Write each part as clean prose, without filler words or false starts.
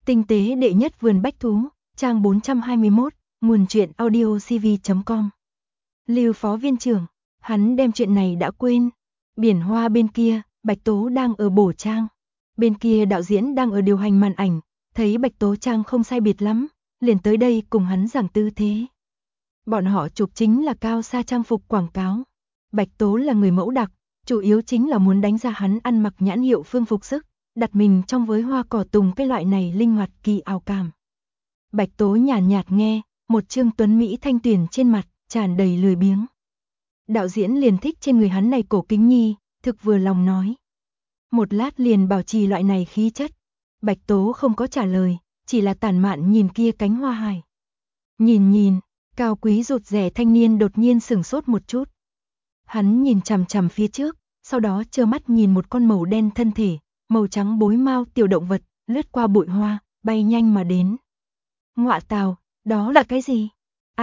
Tinh tế đệ nhất vườn bách thú, trang 421, nguồn truyện audiocv.com. Lưu phó viên trưởng, hắn đem chuyện này đã quên. Biển Hoa bên kia, Bạch Tố đang ở bổ trang. Bên kia đạo diễn đang ở điều hành màn ảnh, thấy Bạch Tố trang không sai biệt lắm, liền tới đây cùng hắn giảng tư thế. Bọn họ chụp chính là cao xa trang phục quảng cáo. Bạch Tố là người mẫu đặc, chủ yếu chính là muốn đánh ra hắn ăn mặc nhãn hiệu phương phục sức, đặt mình trong với hoa cỏ tùng cái loại này linh hoạt kỳ ảo cảm. Bạch Tố nhàn nhạt nghe, một trương tuấn mỹ thanh tuyển trên mặt, tràn đầy lười biếng. Đạo diễn liền thích trên người hắn này cổ kính nhi, thực vừa lòng nói. Một lát liền bảo trì loại này khí chất. Bạch Tố không có trả lời, chỉ là tản mạn nhìn kia cánh hoa hải. Nhìn, cao quý rụt rè thanh niên đột nhiên sửng sốt một chút. Hắn nhìn chằm chằm phía trước, sau đó trơ mắt nhìn một con màu đen thân thể, màu trắng bối mau tiểu động vật, lướt qua bụi hoa, bay nhanh mà đến. Ngọa tào, đó là cái gì?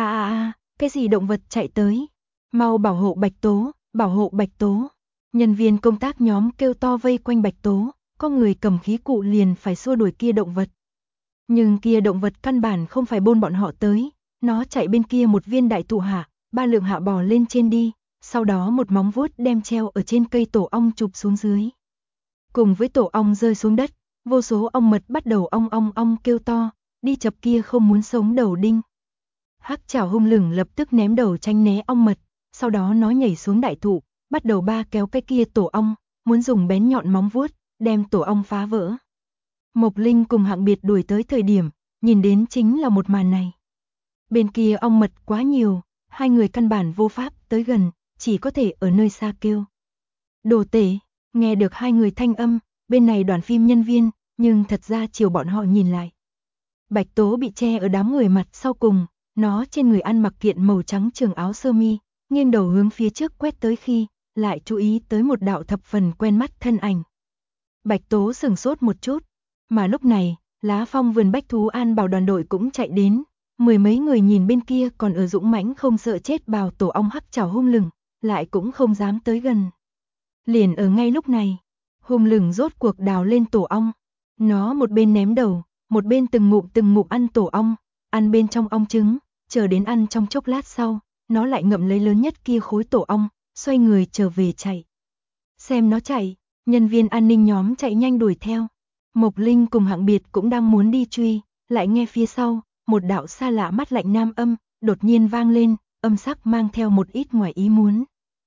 Cái gì động vật chạy tới? Mau bảo hộ Bạch Tố, bảo hộ Bạch Tố. Nhân viên công tác nhóm kêu to vây quanh Bạch Tố, có người cầm khí cụ liền phải xua đuổi kia động vật. Nhưng kia động vật căn bản không phải bôn bọn họ tới, nó chạy bên kia một viên đại thụ hạ, ba lượng hạ bò lên trên đi, sau đó một móng vuốt đem treo ở trên cây tổ ong chụp xuống dưới. Cùng với tổ ong rơi xuống đất, vô số ong mật bắt đầu ong kêu to, đi chập kia không muốn sống đầu đinh. Hắc chảo hung lửng lập tức ném đầu tránh né ong mật, sau đó nó nhảy xuống đại thụ, bắt đầu ba kéo cái kia tổ ong, muốn dùng bén nhọn móng vuốt, đem tổ ong phá vỡ. Mộc Linh cùng Hạng Biệt đuổi tới thời điểm, nhìn đến chính là một màn này. Bên kia ong mật quá nhiều, hai người căn bản vô pháp tới gần, chỉ có thể ở nơi xa kêu. Đồ tể, nghe được hai người thanh âm, bên này đoàn phim nhân viên, nhưng thật ra chiều bọn họ nhìn lại. Bạch Tố bị che ở đám người mặt sau cùng, nó trên người ăn mặc kiện màu trắng trường áo sơ mi, nghiêng đầu hướng phía trước quét tới khi, lại chú ý tới một đạo thập phần quen mắt thân ảnh. Bạch Tố sửng sốt một chút, mà lúc này, Lá Phong vườn bách thú an bảo đoàn đội cũng chạy đến, mười mấy người nhìn bên kia còn ở dũng mãnh không sợ chết bào tổ ong hắc chảo hung lừng, lại cũng không dám tới gần. Liền ở ngay lúc này, hung lừng rốt cuộc đào lên tổ ong, nó một bên ném đầu, một bên từng ngụm ăn tổ ong, ăn bên trong ong trứng, chờ đến ăn trong chốc lát sau, nó lại ngậm lấy lớn nhất kia khối tổ ong, xoay người trở về chạy. Xem nó chạy, nhân viên an ninh nhóm chạy nhanh đuổi theo. Mộc Linh cùng Hạng Biệt cũng đang muốn đi truy, lại nghe phía sau, một đạo xa lạ mắt lạnh nam âm, đột nhiên vang lên, âm sắc mang theo một ít ngoài ý muốn.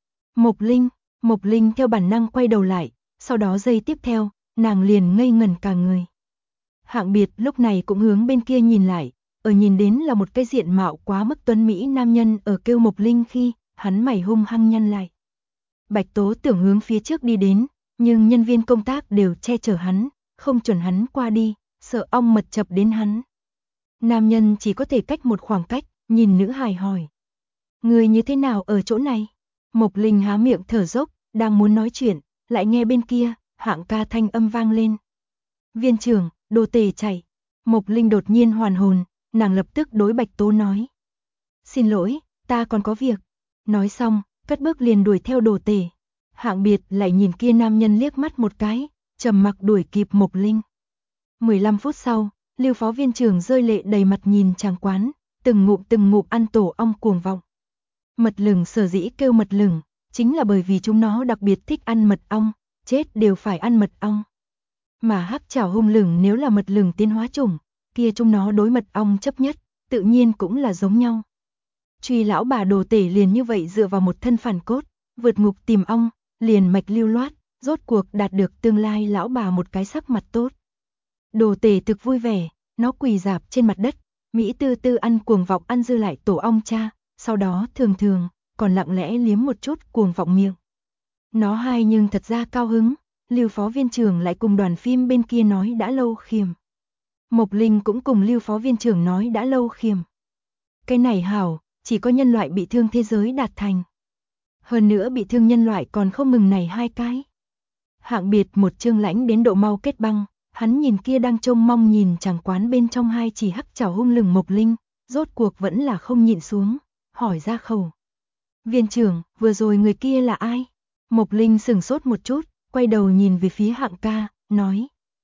Mộc Linh theo bản năng quay đầu lại, sau đó giây tiếp theo, nàng liền ngây ngẩn cả người. Hạng Biệt lúc này cũng hướng bên kia nhìn lại, ở nhìn đến là một cái diện mạo quá mức tuấn mỹ nam nhân ở kêu Mộc Linh khi, hắn mày hung hăng nhăn lại. Bạch Tố tưởng hướng phía trước đi đến, nhưng nhân viên công tác đều che chở hắn, không chuẩn hắn qua đi, sợ ong mật chập đến hắn. Nam nhân chỉ có thể cách một khoảng cách, nhìn nữ hài hỏi. Người như thế nào ở chỗ này? Mộc Linh há miệng thở dốc, đang muốn nói chuyện, lại nghe bên kia, Hạng ca thanh âm vang lên. Viên trưởng, đồ tể chạy. Mộc Linh đột nhiên hoàn hồn, nàng lập tức đối Bạch Tố nói. Xin lỗi, ta còn có việc. Nói xong, cất bước liền đuổi theo đồ tể. Hạng Biệt lại nhìn kia nam nhân liếc mắt một cái, trầm mặc đuổi kịp Mộc Linh. 15 phút sau, Lưu phó viên trưởng rơi lệ đầy mặt nhìn tràng quán, từng ngụm ăn tổ ong cuồng vọng. Mật lửng sở dĩ kêu mật lửng, chính là bởi vì chúng nó đặc biệt thích ăn mật ong, chết đều phải ăn mật ong. Mà hắc chảo hung lửng nếu là mật lửng tiến hóa chủng, kia chúng nó đối mật ong chấp nhất, tự nhiên cũng là giống nhau. Truy lão bà đồ tể liền như vậy dựa vào một thân phản cốt, vượt ngục tìm ong, liền mạch lưu loát, rốt cuộc đạt được tương lai lão bà một cái sắc mặt tốt. Đồ tể thực vui vẻ, nó quỳ rạp trên mặt đất, Mỹ tư tư ăn cuồng vọng ăn dư lại tổ ong cha, sau đó thường còn lặng lẽ liếm một chút cuồng vọng miệng. Nó hai nhưng thật ra cao hứng, Lưu phó viên trưởng lại cùng đoàn phim bên kia nói đã lâu khiêm. Mộc Linh cũng cùng Lưu phó viên trưởng nói đã lâu khiêm. Cái này hảo, chỉ có nhân loại bị thương thế giới đạt thành. Hơn nữa bị thương nhân loại còn không mừng này hai cái. Hạng Biệt một trương lãnh đến độ mau kết băng, hắn nhìn kia đang trông mong nhìn chàng quán bên trong hai chỉ hắc chảo hung lừng Mộc Linh, rốt cuộc vẫn là không nhịn xuống, hỏi ra khẩu. Viên trưởng, vừa rồi người kia là ai? Mộc Linh sửng sốt một chút, quay đầu nhìn về phía Hạng ca, nói.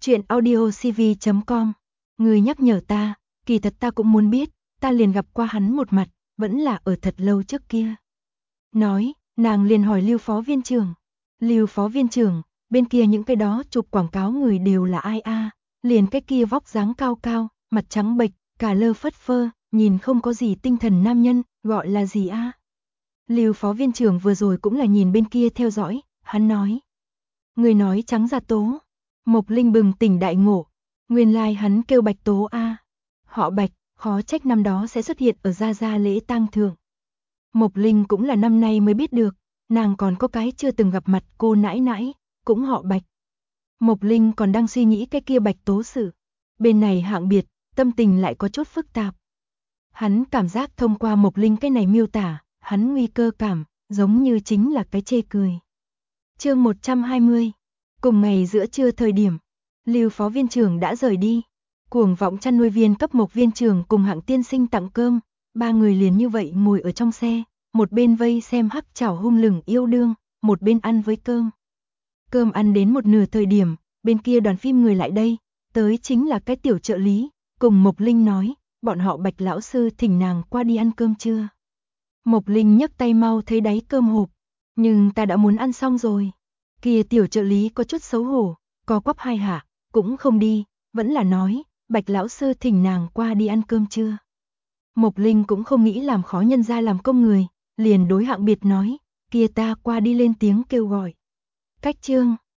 Chuyện audiocv.com. Người nhắc nhở ta, kỳ thật ta cũng muốn biết, ta liền gặp qua hắn một mặt, vẫn là ở thật lâu trước kia. Nói, nàng liền hỏi Lưu phó viên trưởng. Lưu phó viên trưởng, bên kia những cái đó chụp quảng cáo người đều là ai a? Liền cái kia vóc dáng cao cao, mặt trắng bệch, cả lơ phất phơ, nhìn không có gì tinh thần nam nhân, gọi là gì a? Lưu phó viên trưởng vừa rồi cũng là nhìn bên kia theo dõi, hắn nói. Người nói Trắng Gia Tố. Mộc Linh bừng tỉnh đại ngộ, nguyên lai hắn kêu Bạch Tố a. Họ Bạch, khó trách năm đó sẽ xuất hiện ở Gia Gia lễ tang thượng. Mộc Linh cũng là năm nay mới biết được, nàng còn có cái chưa từng gặp mặt cô nãi nãi, cũng họ Bạch. Mộc Linh còn đang suy nghĩ cái kia Bạch Tố sự. Bên này hạng biệt, tâm tình lại có chút phức tạp. Hắn cảm giác thông qua Mộc Linh cái này miêu tả, hắn nguy cơ cảm, giống như chính là cái chê cười. Chương 120. Cùng ngày giữa trưa thời điểm, Lưu phó viên trưởng đã rời đi. Cuồng vọng chăn nuôi viên cấp Mộc viên trưởng cùng Hạng tiên sinh tặng cơm, ba người liền như vậy ngồi ở trong xe, một bên vây xem hắc chảo hung lừng yêu đương, một bên ăn với cơm. Cơm ăn đến một nửa thời điểm, bên kia đoàn phim người lại đây, tới chính là cái tiểu trợ lý, cùng Mộc Linh nói, bọn họ Bạch lão sư thỉnh nàng qua đi ăn cơm trưa. Mộc Linh nhấc tay mau thấy đáy cơm hộp, nhưng ta đã muốn ăn xong rồi. Kia tiểu trợ lý có chút xấu hổ, co quắp hai hạ, cũng không đi, vẫn là nói, Bạch lão sư thỉnh nàng qua đi ăn cơm trưa. Mộc Linh cũng không nghĩ làm khó nhân gia làm công người, liền đối Hạng Biệt nói, kia ta qua đi lên tiếng kêu gọi. Cách chương